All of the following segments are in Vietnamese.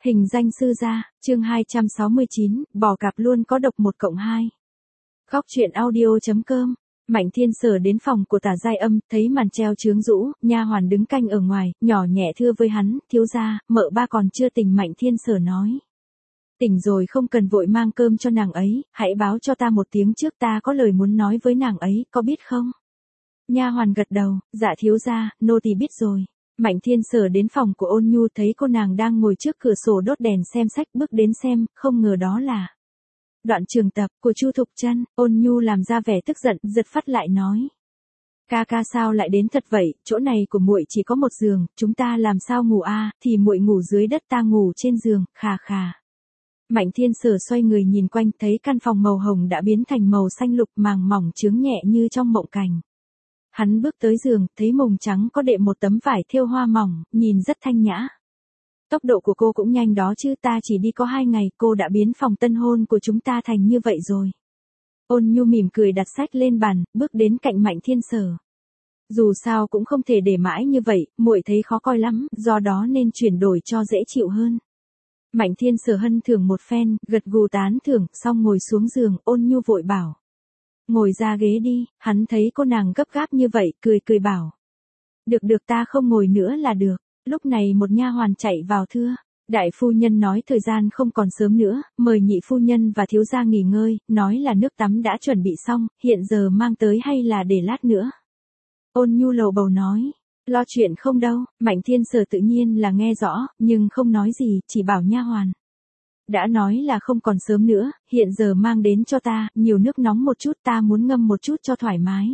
Hình danh sư gia, chương 269, bò cạp luôn có độc 1+2. Góc truyện audio.com. Mạnh Thiên Sở đến phòng của Tả Giai Âm, thấy màn treo chướng rũ, nha hoàn đứng canh ở ngoài, nhỏ nhẹ thưa với hắn, thiếu gia, mợ ba còn chưa tỉnh. Mạnh Thiên Sở nói. Tỉnh rồi, không cần vội mang cơm cho nàng ấy, hãy báo cho ta một tiếng trước, ta có lời muốn nói với nàng ấy, có biết không? Nha hoàn gật đầu, dạ thiếu gia, nô tỳ biết rồi. Mạnh Thiên Sở đến phòng của Ôn Nhu, thấy cô nàng đang ngồi trước cửa sổ đốt đèn xem sách, bước đến xem, không ngờ đó là đoạn trường tập của Chu Thục Chân. Ôn Nhu làm ra vẻ tức giận, giật phát lại nói: ca ca sao lại đến thật vậy, chỗ này của muội chỉ có một giường, chúng ta làm sao ngủ a? Thì muội ngủ dưới đất, ta ngủ trên giường, khà khà. Mạnh Thiên Sở xoay người nhìn quanh, thấy căn phòng màu hồng đã biến thành màu xanh lục, màng mỏng chướng nhẹ như trong mộng cảnh. Hắn bước tới giường, thấy mồng trắng có đệm một tấm vải thêu hoa mỏng, nhìn rất thanh nhã. Tốc độ của cô cũng nhanh đó chứ, ta chỉ đi có 2 ngày, cô đã biến phòng tân hôn của chúng ta thành như vậy rồi. Ôn Nhu mỉm cười đặt sách lên bàn, bước đến cạnh Mạnh Thiên Sở. Dù sao cũng không thể để mãi như vậy, muội thấy khó coi lắm, do đó nên chuyển đổi cho dễ chịu hơn. Mạnh Thiên Sở hân thưởng một phen, gật gù tán thưởng, xong ngồi xuống giường. Ôn Nhu vội bảo: ngồi ra ghế đi. Hắn thấy cô nàng gấp gáp như vậy, cười cười bảo: được ta không ngồi nữa là được. Lúc này một nha hoàn chạy vào thưa: đại phu nhân nói thời gian không còn sớm nữa, mời nhị phu nhân và thiếu gia nghỉ ngơi, nói là nước tắm đã chuẩn bị xong, hiện giờ mang tới hay là để lát nữa? Ôn Nhu lầu bầu nói: lo chuyện không đâu. Mạnh Thiên Sở tự nhiên là nghe rõ, nhưng không nói gì, chỉ bảo nha hoàn: đã nói là không còn sớm nữa, hiện giờ mang đến cho ta, nhiều nước nóng một chút, ta muốn ngâm một chút cho thoải mái.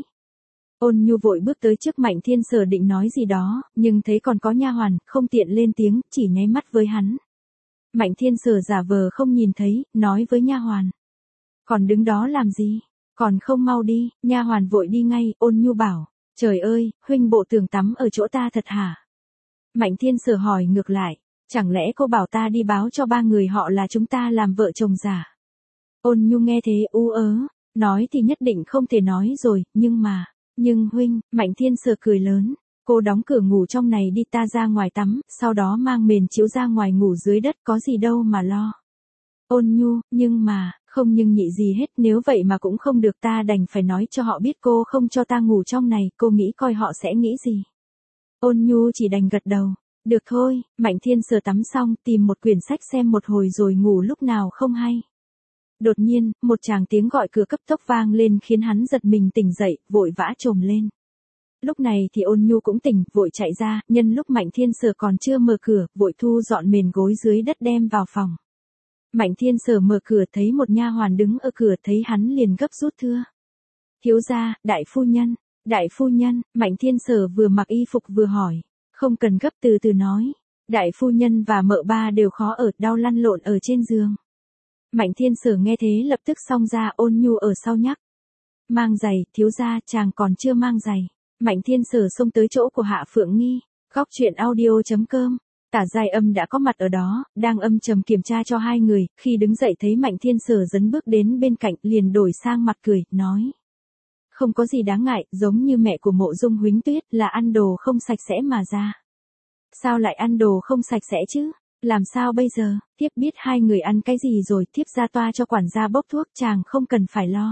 Ôn Nhu vội bước tới trước Mạnh Thiên Sở định nói gì đó, nhưng thấy còn có nha hoàn, không tiện lên tiếng, chỉ nháy mắt với hắn. Mạnh Thiên Sở giả vờ không nhìn thấy, nói với nha hoàn: còn đứng đó làm gì, còn không mau đi. Nha hoàn vội đi ngay. Ôn Nhu bảo: trời ơi, huynh bộ tưởng tắm ở chỗ ta thật hả? Mạnh Thiên Sở hỏi ngược lại: chẳng lẽ cô bảo ta đi báo cho 3 người họ là chúng ta làm vợ chồng giả? Ôn Nhu nghe thế ú ớ, nói thì nhất định không thể nói rồi, nhưng huynh. Mạnh Thiên Sở cười lớn: cô đóng cửa ngủ trong này đi, ta ra ngoài tắm, sau đó mang mền chiếu ra ngoài ngủ dưới đất, có gì đâu mà lo. Ôn Nhu: không nhưng nhị gì hết, nếu vậy mà cũng không được, ta đành phải nói cho họ biết cô không cho ta ngủ trong này, cô nghĩ coi họ sẽ nghĩ gì? Ôn Nhu chỉ đành gật đầu. Được thôi. Mạnh Thiên Sở tắm xong, tìm một quyển sách xem một hồi rồi ngủ lúc nào không hay. Đột nhiên, một tràng tiếng gọi cửa cấp tốc vang lên khiến hắn giật mình tỉnh dậy, vội vã chồm lên. Lúc này thì Ôn Nhu cũng tỉnh, vội chạy ra, nhân lúc Mạnh Thiên Sở còn chưa mở cửa, vội thu dọn mền gối dưới đất đem vào phòng. Mạnh Thiên Sở mở cửa thấy một nha hoàn đứng ở cửa, thấy hắn liền gấp rút thưa: thiếu gia, đại phu nhân. Đại phu nhân. Mạnh Thiên Sở vừa mặc y phục vừa hỏi: không cần gấp, từ từ nói. Đại phu nhân và mợ ba đều khó ở, đau lăn lộn ở trên giường. Mạnh Thiên Sở nghe thế lập tức xông ra. Ôn Nhu ở sau nhắc: mang giày, thiếu gia, chàng còn chưa mang giày. Mạnh Thiên Sở xông tới chỗ của Hạ Phượng Nghi. Góc truyện audio.com. Tả Giai Âm đã có mặt ở đó, đang âm trầm kiểm tra cho 2 người, khi đứng dậy thấy Mạnh Thiên Sở dấn bước đến bên cạnh, liền đổi sang mặt cười, nói: không có gì đáng ngại, giống như mẹ của Mộ Dung Huỳnh Tuyết, là ăn đồ không sạch sẽ mà ra. Sao lại ăn đồ không sạch sẽ chứ? Làm sao bây giờ? Thiếp biết 2 người ăn cái gì rồi, thiếp ra toa cho quản gia bốc thuốc, chàng không cần phải lo.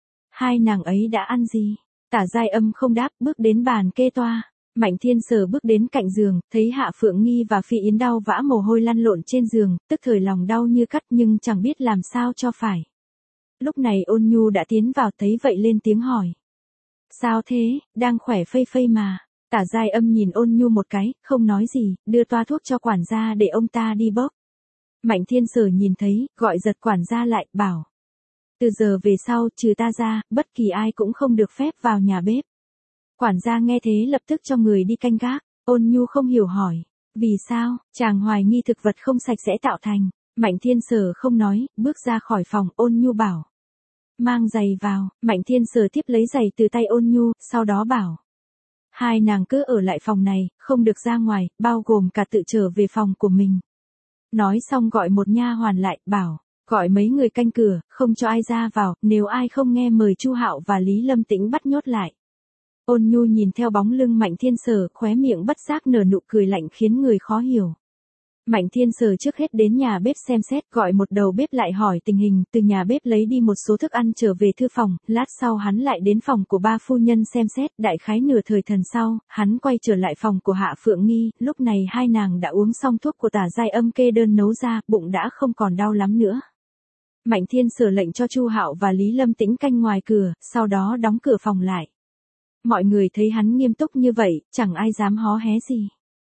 2 nàng ấy đã ăn gì? Tả Giai Âm không đáp, bước đến bàn kê toa. Mạnh Thiên Sở bước đến cạnh giường, thấy Hạ Phượng Nghi và Phi Yến đau vã mồ hôi lăn lộn trên giường, tức thời lòng đau như cắt nhưng chẳng biết làm sao cho phải. Lúc này Ôn Nhu đã tiến vào, thấy vậy lên tiếng hỏi: sao thế, đang khỏe phây phây mà. Tả Giai Âm nhìn Ôn Nhu một cái, không nói gì, đưa toa thuốc cho quản gia để ông ta đi bốc. Mạnh Thiên Sở nhìn thấy, gọi giật quản gia lại, bảo: từ giờ về sau, trừ ta ra, bất kỳ ai cũng không được phép vào nhà bếp. Quản gia nghe thế lập tức cho người đi canh gác. Ôn Nhu không hiểu hỏi: vì sao? Chàng hoài nghi thực vật không sạch sẽ tạo thành. Mạnh Thiên Sở không nói, bước ra khỏi phòng. Ôn Nhu bảo: mang giày vào. Mạnh Thiên Sở tiếp lấy giày từ tay Ôn Nhu, sau đó bảo: 2 nàng cứ ở lại phòng này, không được ra ngoài, bao gồm cả tự trở về phòng của mình. Nói xong gọi một nha hoàn lại, bảo: gọi mấy người canh cửa, không cho ai ra vào, nếu ai không nghe mời Chu Hạo và Lý Lâm Tĩnh bắt nhốt lại. Ôn Nhu nhìn theo bóng lưng Mạnh Thiên Sở, khóe miệng bất giác nở nụ cười lạnh khiến người khó hiểu. Mạnh Thiên Sở trước hết đến nhà bếp xem xét, gọi một đầu bếp lại hỏi tình hình, từ nhà bếp lấy đi một số thức ăn trở về thư phòng, lát sau hắn lại đến phòng của ba phu nhân xem xét, đại khái nửa thời thần sau, hắn quay trở lại phòng của Hạ Phượng Nghi, lúc này hai nàng đã uống xong thuốc của Tả Giai Âm kê đơn nấu ra, bụng đã không còn đau lắm nữa. Mạnh Thiên Sở lệnh cho Chu Hạo và Lý Lâm Tĩnh canh ngoài cửa, sau đó đóng cửa phòng lại. Mọi người thấy hắn nghiêm túc như vậy, chẳng ai dám hó hé gì.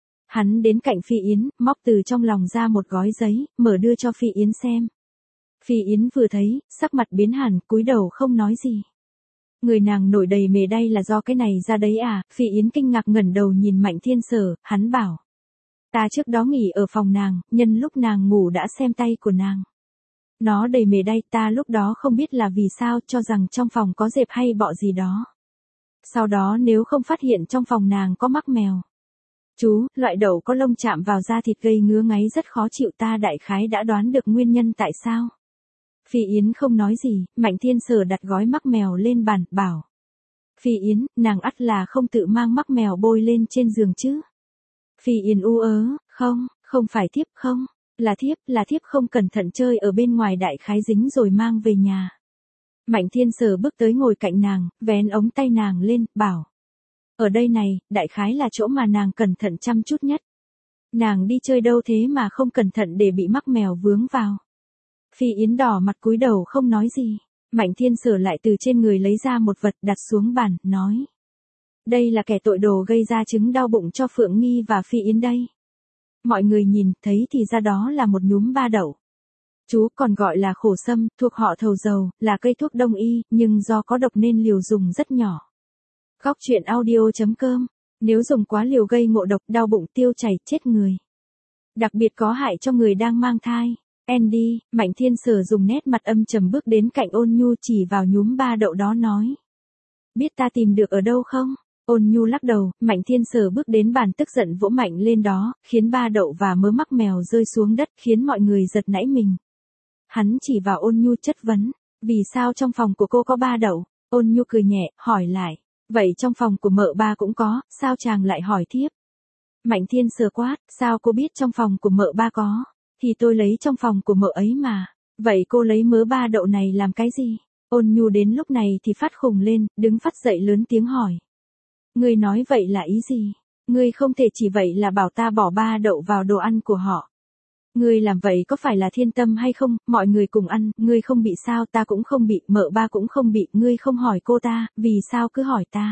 Hắn đến cạnh Phi Yến, móc từ trong lòng ra một gói giấy, mở đưa cho Phi Yến xem. Phi Yến vừa thấy, sắc mặt biến hẳn, cúi đầu không nói gì. Người nàng nổi đầy mề đay là do cái này ra đấy à? Phi Yến kinh ngạc ngẩng đầu nhìn Mạnh Thiên Sở, hắn bảo. Ta trước đó nghỉ ở phòng nàng, nhân lúc nàng ngủ đã xem tay của nàng. Nó đầy mề đay, ta lúc đó không biết là vì sao, cho rằng trong phòng có dẹp hay bọ gì đó. Sau đó nếu không phát hiện trong phòng nàng có mắc mèo. Chú, loại đậu có lông chạm vào da thịt gây ngứa ngáy rất khó chịu, ta đại khái đã đoán được nguyên nhân tại sao. Phi Yến không nói gì, Mạnh Thiên Sở đặt gói mắc mèo lên bàn, bảo. Phi Yến, nàng ắt là không tự mang mắc mèo bôi lên trên giường chứ. Phi Yến u ớ, không phải thiếp không, là thiếp không cẩn thận chơi ở bên ngoài đại khái dính rồi mang về nhà. Mạnh Thiên Sở bước tới ngồi cạnh nàng, vén ống tay nàng lên, bảo. Ở đây này, đại khái là chỗ mà nàng cẩn thận chăm chút nhất. Nàng đi chơi đâu thế mà không cẩn thận để bị mắc mèo vướng vào. Phi Yến đỏ mặt cúi đầu không nói gì. Mạnh Thiên Sở lại từ trên người lấy ra một vật đặt xuống bàn, nói. Đây là kẻ tội đồ gây ra chứng đau bụng cho Phượng Nghi và Phi Yến đây. Mọi người nhìn thấy thì ra đó là một nhúm ba đậu. Chú còn gọi là khổ sâm, thuộc họ thầu dầu, là cây thuốc đông y, nhưng do có độc nên liều dùng rất nhỏ. Góc truyện audio.com. Nếu dùng quá liều gây ngộ độc, đau bụng, tiêu chảy, chết người. Đặc biệt có hại cho người đang mang thai. Andy, Mạnh Thiên Sở dùng nét mặt âm trầm bước đến cạnh Ôn Nhu chỉ vào nhúm ba đậu đó nói. Biết ta tìm được ở đâu không? Ôn Nhu lắc đầu, Mạnh Thiên Sở bước đến bàn tức giận vỗ mạnh lên đó, khiến ba đậu và mớ mắc mèo rơi xuống đất khiến mọi người giật nảy mình. Hắn chỉ vào Ôn Nhu chất vấn, vì sao trong phòng của cô có ba đậu? Ôn Nhu cười nhẹ, hỏi lại, vậy trong phòng của mợ ba cũng có, sao chàng lại hỏi thiếp? Mạnh Thiên Sở quát, sao cô biết trong phòng của mợ ba có? Thì tôi lấy trong phòng của mợ ấy mà. Vậy cô lấy mớ ba đậu này làm cái gì? Ôn Nhu đến lúc này thì phát khùng lên, đứng phát dậy lớn tiếng hỏi. Ngươi nói vậy là ý gì? Ngươi không thể chỉ vậy là bảo ta bỏ ba đậu vào đồ ăn của họ. Ngươi làm vậy có phải là thiên tâm hay không? Mọi người cùng ăn, ngươi không bị sao, ta cũng không bị, mợ ba cũng không bị, ngươi không hỏi cô ta, vì sao cứ hỏi ta?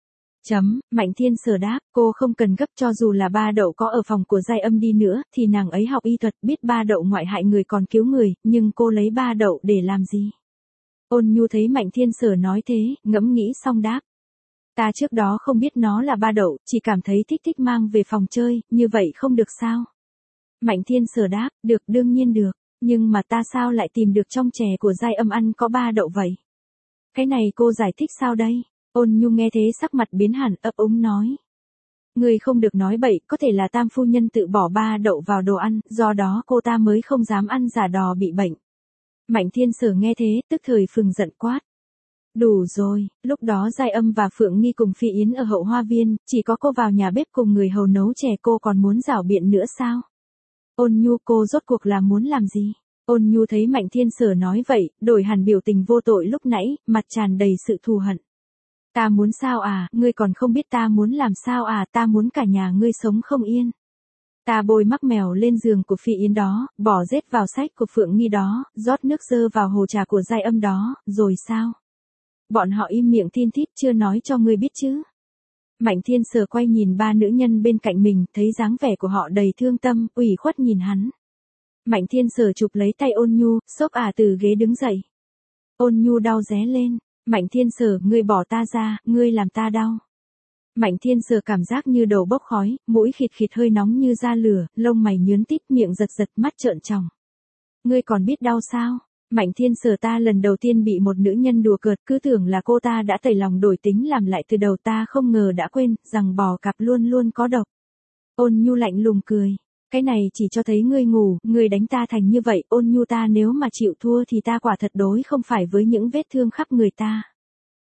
Mạnh Thiên Sở đáp, cô không cần gấp, cho dù là ba đậu có ở phòng của Giai Âm đi nữa, thì nàng ấy học y thuật, biết ba đậu ngoại hại người còn cứu người, nhưng cô lấy ba đậu để làm gì? Ôn Nhu thấy Mạnh Thiên Sở nói thế, ngẫm nghĩ xong đáp. Ta trước đó không biết nó là ba đậu, chỉ cảm thấy thích mang về phòng chơi, như vậy không được sao? Mạnh Thiên Sở đáp, được, đương nhiên được, nhưng mà ta sao lại tìm được trong chè của Giai Âm ăn có ba đậu vậy? Cái này cô giải thích sao đây? Ôn Nhu nghe thế sắc mặt biến hẳn, ấp úng nói. Người không được nói bậy, có thể là Tam phu nhân tự bỏ ba đậu vào đồ ăn, do đó cô ta mới không dám ăn giả đò bị bệnh. Mạnh Thiên Sở nghe thế, tức thời phừng giận quát. Đủ rồi, lúc đó Giai Âm và Phượng Nghi cùng Phi Yến ở hậu hoa viên, chỉ có cô vào nhà bếp cùng người hầu nấu chè, cô còn muốn rảo biện nữa sao? Ôn Nhu, cô rốt cuộc là muốn làm gì? Ôn Nhu thấy Mạnh Thiên Sở nói vậy, đổi hẳn biểu tình vô tội lúc nãy, mặt tràn đầy sự thù hận. Ta muốn sao à, ngươi còn không biết ta muốn làm sao à, ta muốn cả nhà ngươi sống không yên. Ta bôi mắc mèo lên giường của Phi Yến đó, bỏ rết vào sách của Phượng Nghi đó, rót nước dơ vào hồ trà của Giai Âm đó, rồi sao? Bọn họ im miệng thin thít chưa nói cho ngươi biết chứ. Mạnh Thiên Sở quay nhìn ba nữ nhân bên cạnh mình, thấy dáng vẻ của họ đầy thương tâm, ủy khuất nhìn hắn. Mạnh Thiên Sở chụp lấy tay Ôn Nhu, xốc từ ghế đứng dậy. Ôn Nhu đau ré lên. Mạnh Thiên Sở, ngươi bỏ ta ra, ngươi làm ta đau. Mạnh Thiên Sở cảm giác như đầu bốc khói, mũi khịt khịt hơi nóng như da lửa, lông mày nhướn tít, miệng giật giật, mắt trợn tròng. Ngươi còn biết đau sao? Mạnh Thiên Sở, ta lần đầu tiên bị một nữ nhân đùa cợt, cứ tưởng là cô ta đã tẩy lòng đổi tính làm lại từ đầu, ta không ngờ đã quên rằng bò cạp luôn luôn có độc. Ôn Nhu lạnh lùng cười. Cái này chỉ cho thấy ngươi ngủ, ngươi đánh ta thành như vậy, Ôn Nhu, ta nếu mà chịu thua thì ta quả thật đối không phải với những vết thương khắp người ta.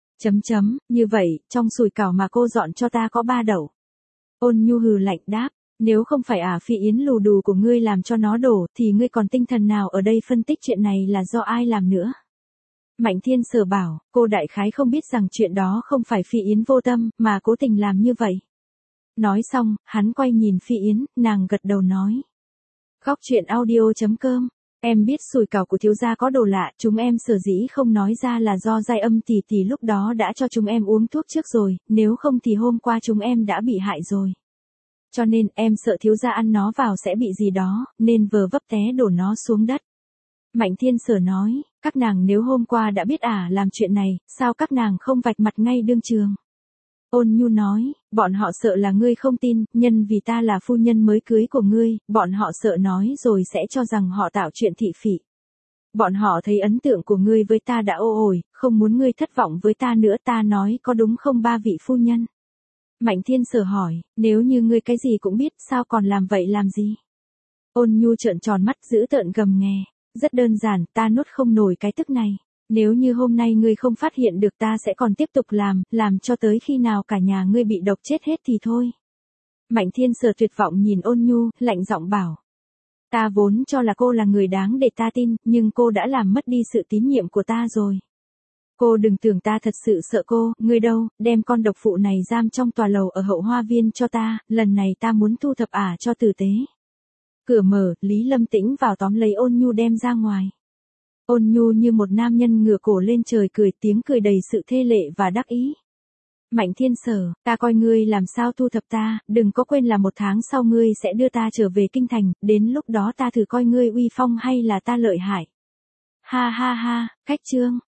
Như vậy, trong sủi cảo mà cô dọn cho ta có ba đậu. Ôn Nhu hừ lạnh đáp, Nếu không phải Phi Yến lù đù của ngươi làm cho nó đổ, thì ngươi còn tinh thần nào ở đây phân tích chuyện này là do ai làm nữa. Mạnh Thiên Sở bảo, cô đại khái không biết rằng chuyện đó không phải Phi Yến vô tâm, mà cố tình làm như vậy. Nói xong, hắn quay nhìn Phi Yến, nàng gật đầu nói. Góc truyện audio.com. Em biết sùi cảo của thiếu gia có đồ lạ, chúng em sở dĩ không nói ra là do Giai Âm tỷ tỷ lúc đó đã cho chúng em uống thuốc trước rồi, nếu không thì hôm qua chúng em đã bị hại rồi. Cho nên em sợ thiếu gia ăn nó vào sẽ bị gì đó, nên vờ vấp té đổ nó xuống đất. Mạnh Thiên Sở nói, các nàng nếu hôm qua đã biết làm chuyện này, sao các nàng không vạch mặt ngay đương trường. Ôn Nhu nói, bọn họ sợ là ngươi không tin, nhân vì ta là phu nhân mới cưới của ngươi, bọn họ sợ nói rồi sẽ cho rằng họ tạo chuyện thị phỉ. Bọn họ thấy ấn tượng của ngươi với ta đã ô ổi, không muốn ngươi thất vọng với ta nữa, ta nói có đúng không ba vị phu nhân? Mạnh Thiên Sở hỏi, nếu như ngươi cái gì cũng biết, sao còn làm vậy làm gì? Ôn Nhu trợn tròn mắt dữ tợn gầm nghe, rất đơn giản, ta nuốt không nổi cái tức này. Nếu như hôm nay ngươi không phát hiện được ta sẽ còn tiếp tục làm cho tới khi nào cả nhà ngươi bị độc chết hết thì thôi. Mạnh Thiên Sở tuyệt vọng nhìn Ôn Nhu, lạnh giọng bảo. Ta vốn cho là cô là người đáng để ta tin, nhưng cô đã làm mất đi sự tín nhiệm của ta rồi. Cô đừng tưởng ta thật sự sợ cô, ngươi đâu, đem con độc phụ này giam trong tòa lầu ở hậu hoa viên cho ta, lần này ta muốn thu thập cho tử tế. Cửa mở, Lý Lâm Tĩnh vào tóm lấy Ôn Nhu đem ra ngoài. Ôn Nhu như một nam nhân ngửa cổ lên trời cười, tiếng cười đầy sự thê lệ và đắc ý. Mạnh Thiên Sở, ta coi ngươi làm sao thu thập ta, đừng có quên là 1 tháng sau ngươi sẽ đưa ta trở về kinh thành, đến lúc đó ta thử coi ngươi uy phong hay là ta lợi hại. Ha ha ha, cách chương.